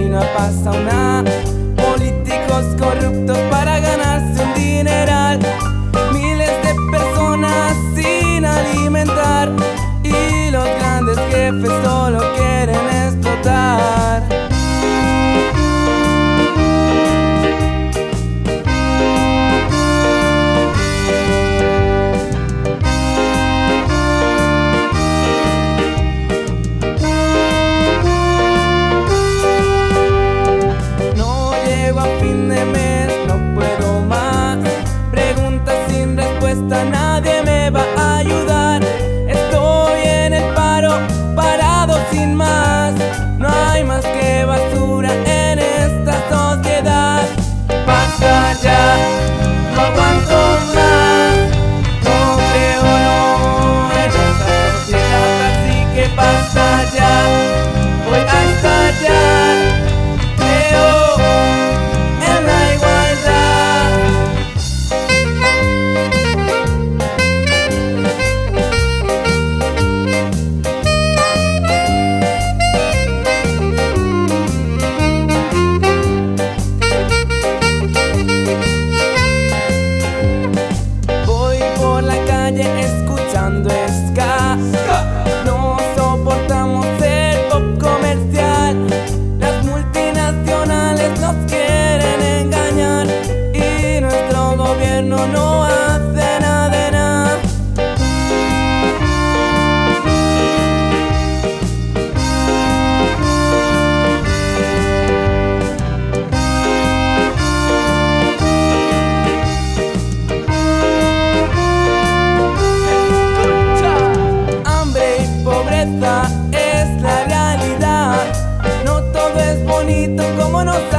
no ha pasado nada. Políticos corruptos para ganarse un dineral, miles de personas sin alimentar, y los grandes jefes solo quieren explotar. Nadie me va a ayudar. Estoy en el paro, parado sin más. No hay más que basura en esta sociedad. Basta ya, no aguanto más. No creo no en esta sociedad, así que basta ya. Voy a estallar. Creo en la igualdad. Escuchando ska, no soportamos el pop comercial. Las multinacionales nos quieren engañar y nuestro gobierno no hace nada de nada. Es la realidad, no todo es bonito como nos